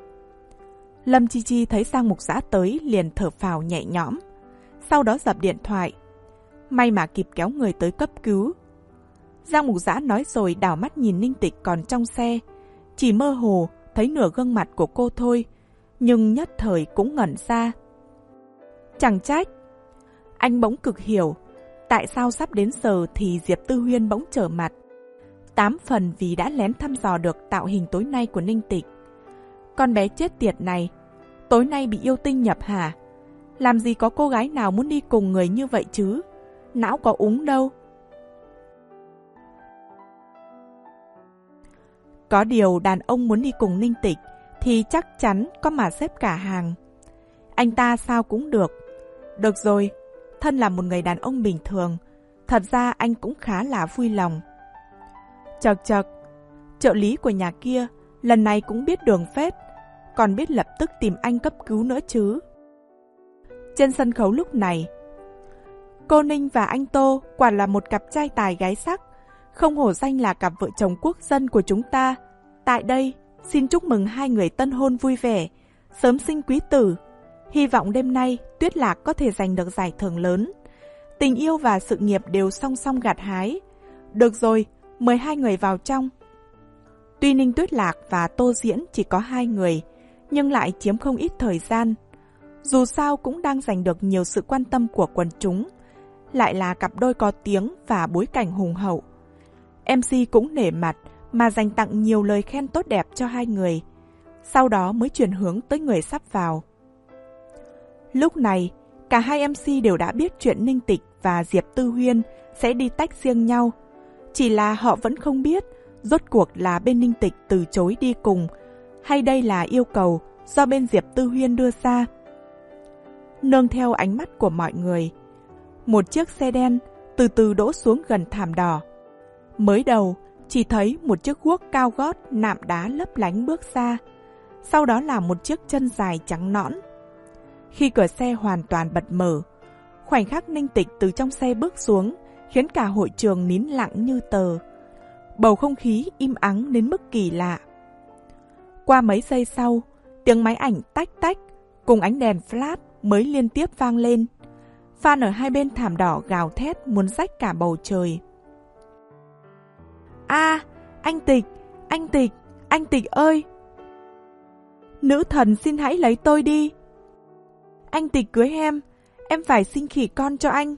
Lâm Chi Chi thấy Giang Mục Dã tới liền thở phào nhẹ nhõm. Sau đó dập điện thoại. May mà kịp kéo người tới cấp cứu. Giang Mục Dã nói rồi đảo mắt nhìn Ninh Tịch còn trong xe. Chỉ mơ hồ thấy nửa gương mặt của cô thôi, nhưng nhất thời cũng ngẩn ra. Chẳng trách. Anh bỗng cực hiểu tại sao sắp đến giờ thì Diệp Tư Huyên bỗng trở mặt. Tám phần vì đã lén thăm dò được tạo hình tối nay của Ninh Tịch. Con bé chết tiệt này, tối nay bị yêu tinh nhập hả? Làm gì có cô gái nào muốn đi cùng người như vậy chứ? Não có úng đâu. Có điều đàn ông muốn đi cùng Ninh Tịch thì chắc chắn có mà xếp cả hàng. Anh ta sao cũng được. Được rồi, thân là một người đàn ông bình thường, thật ra anh cũng khá là vui lòng. Chật chật, trợ lý của nhà kia lần này cũng biết đường phết, còn biết lập tức tìm anh cấp cứu nữa chứ. Trên sân khấu lúc này, cô Ninh và anh Tô quả là một cặp trai tài gái sắc, không hổ danh là cặp vợ chồng quốc dân của chúng ta. Tại đây, xin chúc mừng hai người tân hôn vui vẻ, sớm sinh quý tử. Hy vọng đêm nay Tuyết Lạc có thể giành được giải thưởng lớn. Tình yêu và sự nghiệp đều song song gặt hái. Được rồi, mời hai người vào trong. Tuy Ninh Tuyết Lạc và Tô Diễn chỉ có hai người, nhưng lại chiếm không ít thời gian. Dù sao cũng đang giành được nhiều sự quan tâm của quần chúng, lại là cặp đôi có tiếng và bối cảnh hùng hậu. em xê cũng nể mặt mà dành tặng nhiều lời khen tốt đẹp cho hai người, sau đó mới chuyển hướng tới người sắp vào. Lúc này, cả hai em xê đều đã biết chuyện Ninh Tịch và Diệp Tư Huyên sẽ đi tách riêng nhau. Chỉ là họ vẫn không biết rốt cuộc là bên Ninh Tịch từ chối đi cùng, hay đây là yêu cầu do bên Diệp Tư Huyên đưa ra. Nương theo ánh mắt của mọi người, một chiếc xe đen từ từ đỗ xuống gần thảm đỏ. Mới đầu, chỉ thấy một chiếc guốc cao gót nạm đá lấp lánh bước ra, sau đó là một chiếc chân dài trắng nõn. Khi cửa xe hoàn toàn bật mở, khoảnh khắc Ninh Tịch từ trong xe bước xuống khiến cả hội trường nín lặng như tờ. Bầu không khí im ắng đến mức kỳ lạ. Qua mấy giây sau, tiếng máy ảnh tách tách cùng ánh đèn flash mới liên tiếp vang lên. Fan ở hai bên thảm đỏ gào thét muốn rách cả bầu trời. A, à, anh Tịch, anh Tịch, anh Tịch ơi! Nữ thần xin hãy lấy tôi đi. Anh Tịch cưới em, em phải sinh khỉ con cho anh.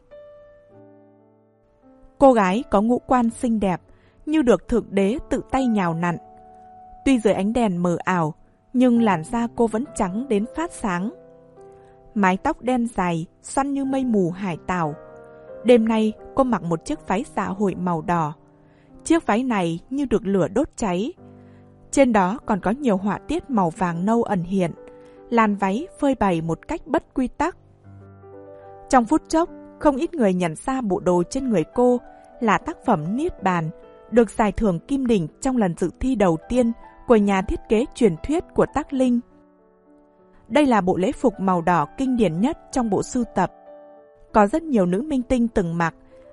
Cô gái có ngũ quan xinh đẹp, như được thượng đế tự tay nhào nặn. Tuy dưới ánh đèn mờ ảo, nhưng làn da cô vẫn trắng đến phát sáng. Mái tóc đen dài, xoăn như mây mù hải tảo. Đêm nay cô mặc một chiếc váy dạ hội màu đỏ. Chiếc váy này như được lửa đốt cháy. Trên đó còn có nhiều họa tiết màu vàng nâu ẩn hiện. Làn váy phơi bày một cách bất quy tắc. Trong phút chốc, không ít người nhận ra bộ đồ trên người cô là tác phẩm Niết Bàn, được giải thưởng Kim Đỉnh trong lần dự thi đầu tiên của nhà thiết kế truyền thuyết của Tác Linh. Đây là bộ lễ phục màu đỏ kinh điển nhất trong bộ sưu tập. Có rất nhiều nữ minh tinh từng mặc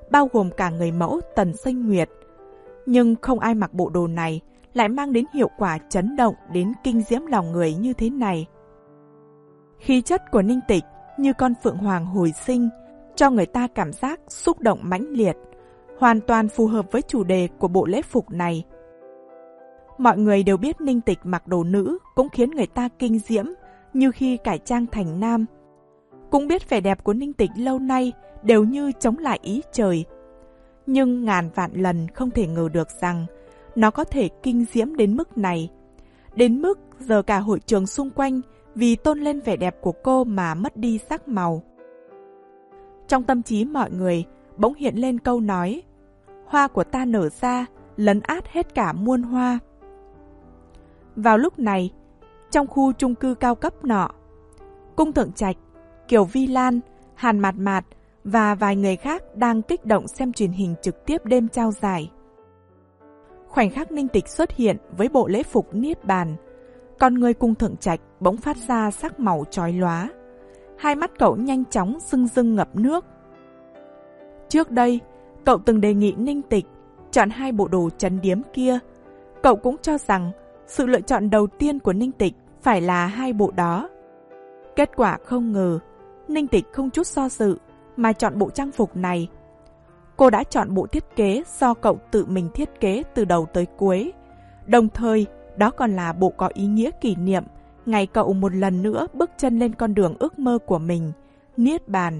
bao gồm cả người mẫu Tần Sinh Nguyệt. Nhưng không ai mặc bộ đồ này lại mang đến hiệu quả chấn động đến kinh diễm lòng người như thế này. Khí chất của Ninh Tịch như con phượng hoàng hồi sinh, cho người ta cảm giác xúc động mãnh liệt, hoàn toàn phù hợp với chủ đề của bộ lễ phục này. Mọi người đều biết Ninh Tịch mặc đồ nữ cũng khiến người ta kinh diễm như khi cải trang thành nam. Cũng biết vẻ đẹp của Ninh Tịch lâu nay đều như chống lại ý trời. Nhưng ngàn vạn lần không thể ngờ được rằng nó có thể kinh diễm đến mức này. Đến mức giờ cả hội trường xung quanh vì tôn lên vẻ đẹp của cô mà mất đi sắc màu. Trong tâm trí mọi người bỗng hiện lên câu nói: hoa của ta nở ra, lấn át hết cả muôn hoa. Vào lúc này, trong khu chung cư cao cấp nọ, Cung Thượng Trạch, Kiều Vi Lan, Hàn Mạt Mạt và vài người khác đang kích động xem truyền hình trực tiếp đêm trao giải. Khoảnh khắc Ninh Tịch xuất hiện với bộ lễ phục niết bàn, con người Cung Thượng Trạch bỗng phát ra sắc màu chói lóa. Hai mắt cậu nhanh chóng rưng rưng ngập nước. Trước đây, cậu từng đề nghị Ninh Tịch chọn hai bộ đồ trấn điếm kia. Cậu cũng cho rằng sự lựa chọn đầu tiên của Ninh Tịch phải là hai bộ đó. Kết quả không ngờ, Ninh Tịch không chút do dự mà chọn bộ trang phục này. Cô đã chọn bộ thiết kế do cậu tự mình thiết kế từ đầu tới cuối. Đồng thời, đó còn là bộ có ý nghĩa kỷ niệm ngày cậu một lần nữa bước chân lên con đường ước mơ của mình, niết bàn.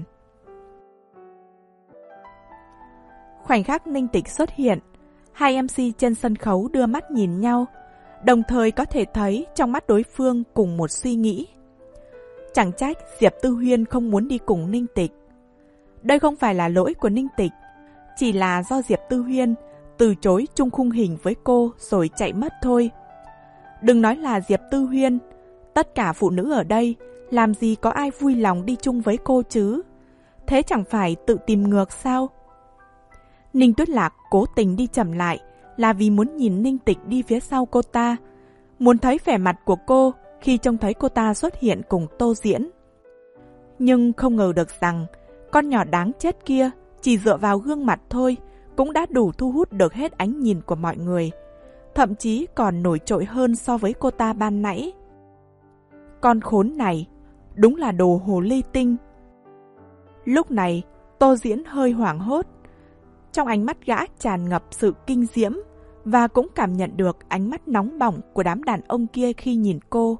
Khoảnh khắc Ninh Tịch xuất hiện, hai em xê trên sân khấu đưa mắt nhìn nhau, đồng thời có thể thấy trong mắt đối phương cùng một suy nghĩ. Chẳng trách Diệp Tư Huyên không muốn đi cùng Ninh Tịch. Đây không phải là lỗi của Ninh Tịch, chỉ là do Diệp Tư Huyên từ chối chung khung hình với cô rồi chạy mất thôi. Đừng nói là Diệp Tư Huyên, tất cả phụ nữ ở đây làm gì có ai vui lòng đi chung với cô chứ? Thế chẳng phải tự tìm ngược sao? Ninh Tuyết Lạc cố tình đi chậm lại là vì muốn nhìn Ninh Tịch đi phía sau cô ta, muốn thấy vẻ mặt của cô khi trông thấy cô ta xuất hiện cùng Tô Diễn. Nhưng không ngờ được rằng con nhỏ đáng chết kia chỉ dựa vào gương mặt thôi cũng đã đủ thu hút được hết ánh nhìn của mọi người, thậm chí còn nổi trội hơn so với cô ta ban nãy. Con khốn này, đúng là đồ hồ ly tinh. Lúc này, Tô Diễn hơi hoảng hốt. Trong ánh mắt gã tràn ngập sự kinh diễm và cũng cảm nhận được ánh mắt nóng bỏng của đám đàn ông kia khi nhìn cô.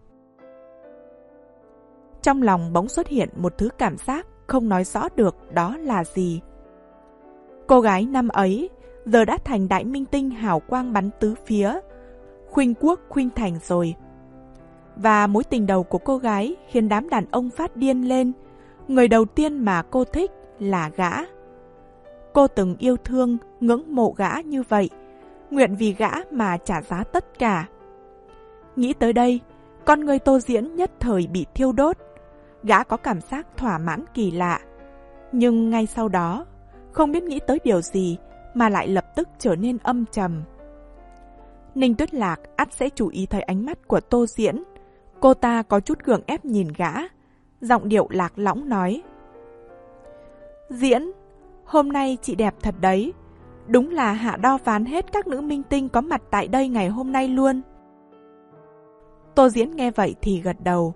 Trong lòng bỗng xuất hiện một thứ cảm giác không nói rõ được đó là gì. Cô gái năm ấy giờ đã thành đại minh tinh hào quang bắn tứ phía, khuynh quốc khuynh thành rồi. Và mối tình đầu của cô gái khiến đám đàn ông phát điên lên. Người đầu tiên mà cô thích là gã. Cô từng yêu thương, ngưỡng mộ gã như vậy, nguyện vì gã mà trả giá tất cả. Nghĩ tới đây, con người Tô Diễn nhất thời bị thiêu đốt. Gã có cảm giác thỏa mãn kỳ lạ. Nhưng ngay sau đó, không biết nghĩ tới điều gì mà lại lập tức trở nên âm trầm. Ninh Tuyết Lạc ắt sẽ chú ý thấy ánh mắt của Tô Diễn. Cô ta có chút gượng ép nhìn gã, giọng điệu lạc lõng nói: Diễn, hôm nay chị đẹp thật đấy. Đúng là hạ đo ván hết các nữ minh tinh có mặt tại đây ngày hôm nay luôn. Tô Diễn nghe vậy thì gật đầu.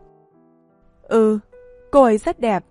Ừ, cô ấy rất đẹp.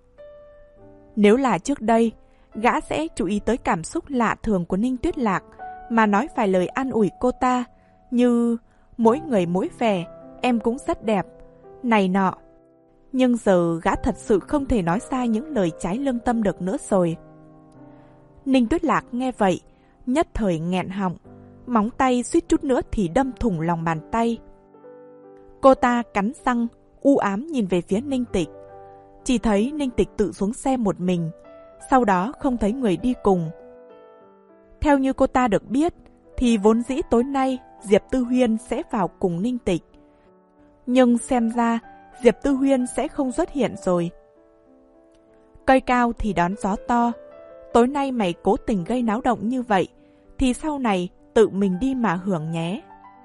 Nếu là trước đây, gã sẽ chú ý tới cảm xúc lạ thường của Ninh Tuyết Lạc mà nói vài lời an ủi cô ta như mỗi người mỗi vẻ, em cũng rất đẹp, này nọ. Nhưng giờ gã thật sự không thể nói sai những lời trái lương tâm được nữa rồi. Ninh Tuyết Lạc nghe vậy, nhất thời nghẹn họng, móng tay suýt chút nữa thì đâm thủng lòng bàn tay. Cô ta cắn răng, u ám nhìn về phía Ninh Tịch. Chỉ thấy Ninh Tịch tự xuống xe một mình, sau đó không thấy người đi cùng. Theo như cô ta được biết, thì vốn dĩ tối nay Diệp Tư Huyên sẽ vào cùng Ninh Tịch. Nhưng xem ra Diệp Tư Huyên sẽ không xuất hiện rồi. Cây cao thì đón gió to. Tối nay mày cố tình gây náo động như vậy, thì sau này tự mình đi mà hưởng nhé.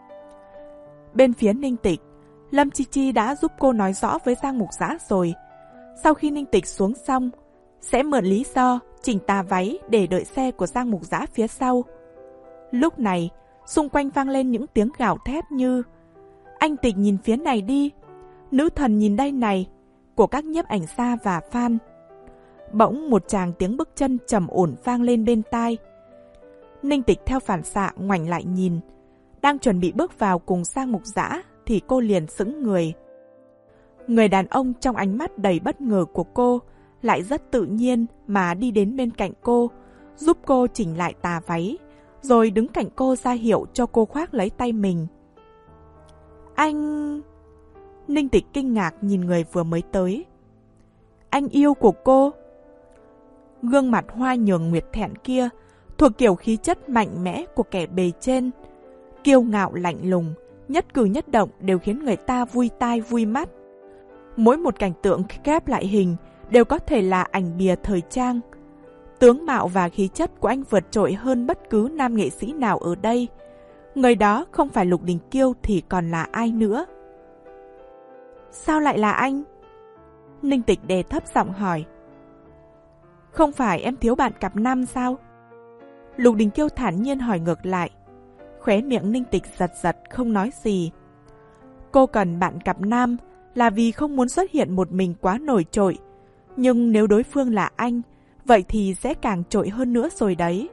Bên phía Ninh Tịch, Lâm Chi Chi đã giúp cô nói rõ với Giang Mục Dã rồi. Sau khi Ninh Tịch xuống xong, sẽ mượn lý do chỉnh tà váy để đợi xe của Giang Mục Dã phía sau. Lúc này, xung quanh vang lên những tiếng gào thét như anh Tịch nhìn phía này đi, nữ thần nhìn đây này, của các nhiếp ảnh gia và fan. Bỗng một tràng tiếng bước chân trầm ổn vang lên bên tai. Ninh Tịch theo phản xạ ngoảnh lại nhìn, đang chuẩn bị bước vào cùng Giang Mục Dã thì cô liền sững người. Người đàn ông trong ánh mắt đầy bất ngờ của cô lại rất tự nhiên mà đi đến bên cạnh cô, giúp cô chỉnh lại tà váy, rồi đứng cạnh cô ra hiệu cho cô khoác lấy tay mình. Anh... Ninh Tịch kinh ngạc nhìn người vừa mới tới. Anh yêu của cô. Gương mặt hoa nhường nguyệt thẹn kia thuộc kiểu khí chất mạnh mẽ của kẻ bề trên, kiêu ngạo lạnh lùng, nhất cử nhất động đều khiến người ta vui tai vui mắt. Mỗi một cảnh tượng ghép lại hình đều có thể là ảnh bìa thời trang. Tướng mạo và khí chất của anh vượt trội hơn bất cứ nam nghệ sĩ nào ở đây. Người đó không phải Lục Đình Kiêu thì còn là ai nữa? Sao lại là anh? Ninh Tịch đè thấp giọng hỏi. Không phải em thiếu bạn cặp nam sao? Lục Đình Kiêu thản nhiên hỏi ngược lại. Khóe miệng Ninh Tịch giật giật không nói gì. Cô cần bạn cặp nam là vì không muốn xuất hiện một mình quá nổi trội. Nhưng nếu đối phương là anh, vậy thì sẽ càng trội hơn nữa rồi đấy.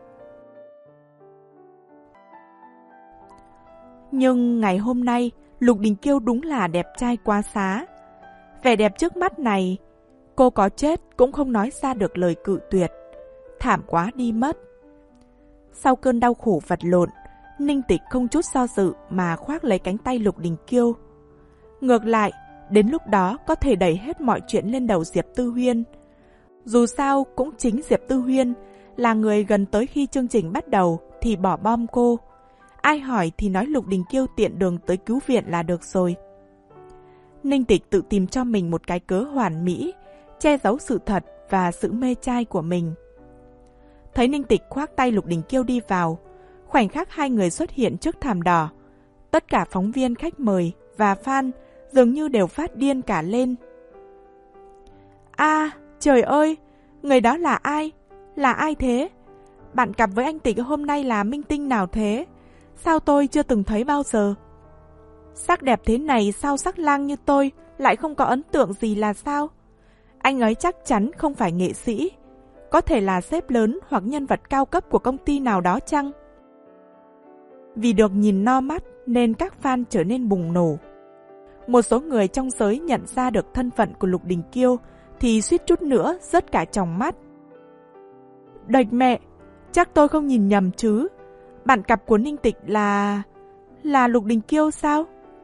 Nhưng ngày hôm nay, Lục Đình Kiêu đúng là đẹp trai quá xá. Vẻ đẹp trước mắt này, cô có chết cũng không nói ra được lời cự tuyệt. Thảm quá đi mất. Sau cơn đau khổ vật lộn, Ninh Tịch không chút do dự mà khoác lấy cánh tay Lục Đình Kiêu. Ngược lại, đến lúc đó có thể đẩy hết mọi chuyện lên đầu Diệp Tư Huyên. Dù sao cũng chính Diệp Tư Huyên là người gần tới khi chương trình bắt đầu thì bỏ bom cô. Ai hỏi thì nói Lục Đình Kiêu tiện đường tới cứu viện là được rồi. Ninh Tịch tự tìm cho mình một cái cớ hoàn mỹ, che giấu sự thật và sự mê trai của mình. Thấy Ninh Tịch khoác tay Lục Đình Kiêu đi vào, khoảnh khắc hai người xuất hiện trước thảm đỏ, tất cả phóng viên khách mời và fan dường như đều phát điên cả lên. A, à, trời ơi, người đó là ai? Là ai thế? Bạn cặp với anh Tịch hôm nay là minh tinh nào thế? Sao tôi chưa từng thấy bao giờ? Sắc đẹp thế này sao sắc lang như tôi lại không có ấn tượng gì là sao? Anh ấy chắc chắn không phải nghệ sĩ, có thể là sếp lớn hoặc nhân vật cao cấp của công ty nào đó chăng? Vì được nhìn no mắt nên các fan trở nên bùng nổ. Một số người trong giới nhận ra được thân phận của Lục Đình Kiêu thì suýt chút nữa rớt cả tròng mắt. Đệch mẹ, chắc tôi không nhìn nhầm chứ? Bạn cặp của Ninh Tịch là... là Lục Đình Kiêu sao?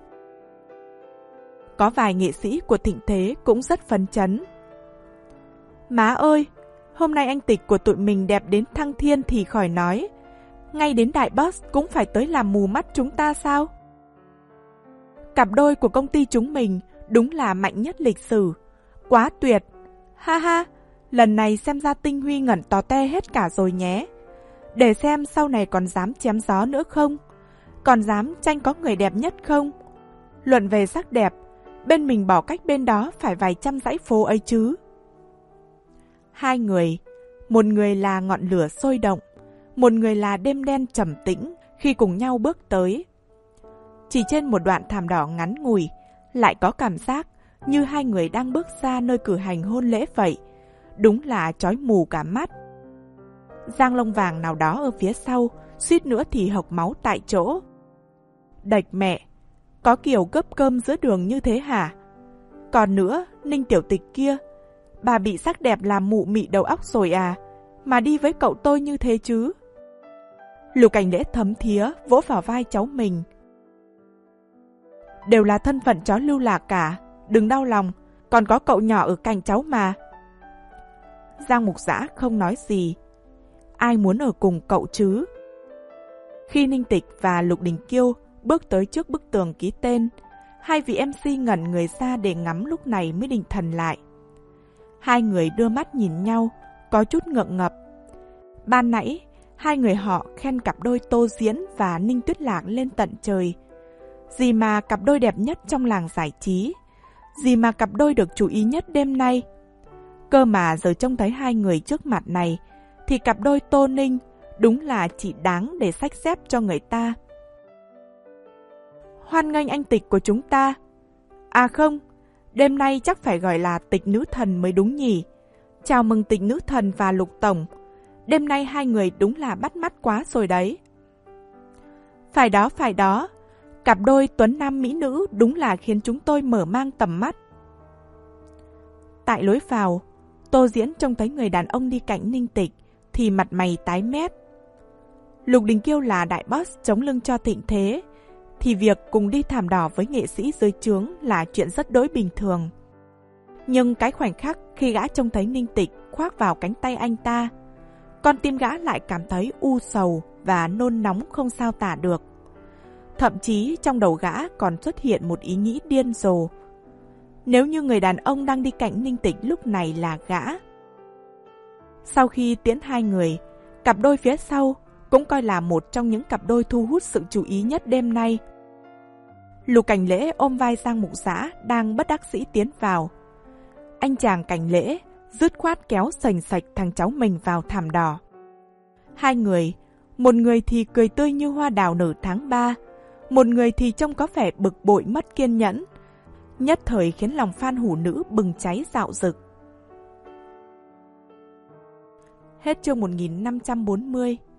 Có vài nghệ sĩ của thịnh thế cũng rất phấn chấn. Má ơi, hôm nay anh Tịch của tụi mình đẹp đến thăng thiên thì khỏi nói. Ngay đến đại boss cũng phải tới làm mù mắt chúng ta sao? Cặp đôi của công ty chúng mình đúng là mạnh nhất lịch sử. Quá tuyệt. Ha ha, lần này xem ra tinh huy ngẩn tò te hết cả rồi nhé. Để xem sau này còn dám chém gió nữa không? Còn dám tranh có người đẹp nhất không? Luận về sắc đẹp, bên mình bỏ cách bên đó phải vài trăm dãy phố ấy chứ. Hai người, một người là ngọn lửa sôi động, một người là đêm đen trầm tĩnh khi cùng nhau bước tới. Chỉ trên một đoạn thảm đỏ ngắn ngủi, lại có cảm giác như hai người đang bước ra nơi cử hành hôn lễ vậy. Đúng là chói mù cả mắt. Giang lông vàng nào đó ở phía sau, suýt nữa thì hộc máu tại chỗ. Đệch mẹ, có kiểu gấp cơm giữa đường như thế hả? Còn nữa, Ninh Tiểu Tịch kia, bà bị sắc đẹp làm mụ mị đầu óc rồi à, mà đi với cậu tôi như thế chứ? Lục Cảnh Lễ thấm thía vỗ vào vai cháu mình. Đều là thân phận chó lưu lạc cả, đừng đau lòng, còn có cậu nhỏ ở cạnh cháu mà. Giang Mục Dã không nói gì. Ai muốn ở cùng cậu chứ? Khi Ninh Tịch và Lục Đình Kiêu bước tới trước bức tường ký tên, hai vị em xê ngẩn người ra để ngắm, lúc này mới định thần lại. Hai người đưa mắt nhìn nhau, có chút ngượng ngập. Ban nãy, hai người họ khen cặp đôi Tô Diễn và Ninh Tuyết Lạc lên tận trời. Gì mà cặp đôi đẹp nhất trong làng giải trí, gì mà cặp đôi được chú ý nhất đêm nay. Cơ mà giờ trông thấy hai người trước mặt này, thì cặp đôi Tô Ninh đúng là chỉ đáng để xách xếp cho người ta. Hoan nghênh anh Tịch của chúng ta. À không, đêm nay chắc phải gọi là Tịch nữ thần mới đúng nhỉ. Chào mừng Tịch nữ thần và Lục tổng. Đêm nay hai người đúng là bắt mắt quá rồi đấy. Phải đó, phải đó. Cặp đôi tuấn nam mỹ nữ đúng là khiến chúng tôi mở mang tầm mắt. Tại lối vào, Tô Diễn trông thấy người đàn ông đi cạnh Ninh Tịch thì mặt mày tái mét. Lục Đình Kiêu là đại boss chống lưng cho Thịnh Thế, thì việc cùng đi thảm đỏ với nghệ sĩ dưới trướng là chuyện rất đối bình thường. Nhưng cái khoảnh khắc khi gã trông thấy Ninh Tịch khoác vào cánh tay anh ta, con tim gã lại cảm thấy u sầu và nôn nóng không sao tả được. Thậm chí trong đầu gã còn xuất hiện một ý nghĩ điên rồ. Nếu như người đàn ông đang đi cạnh Ninh Tịch lúc này là gã. Sau khi tiễn hai người, cặp đôi phía sau cũng coi là một trong những cặp đôi thu hút sự chú ý nhất đêm nay. Lục Cảnh Lễ ôm vai Giang Mục Dã đang bất đắc dĩ tiến vào. Anh chàng Cảnh Lễ dứt khoát kéo sành sạch thằng cháu mình vào thảm đỏ. Hai người, một người thì cười tươi như hoa đào nở tháng ba, một người thì trông có vẻ bực bội mất kiên nhẫn, nhất thời khiến lòng fan hủ nữ bừng cháy rạo rực. Hết chương một nghìn năm trăm bốn mươi.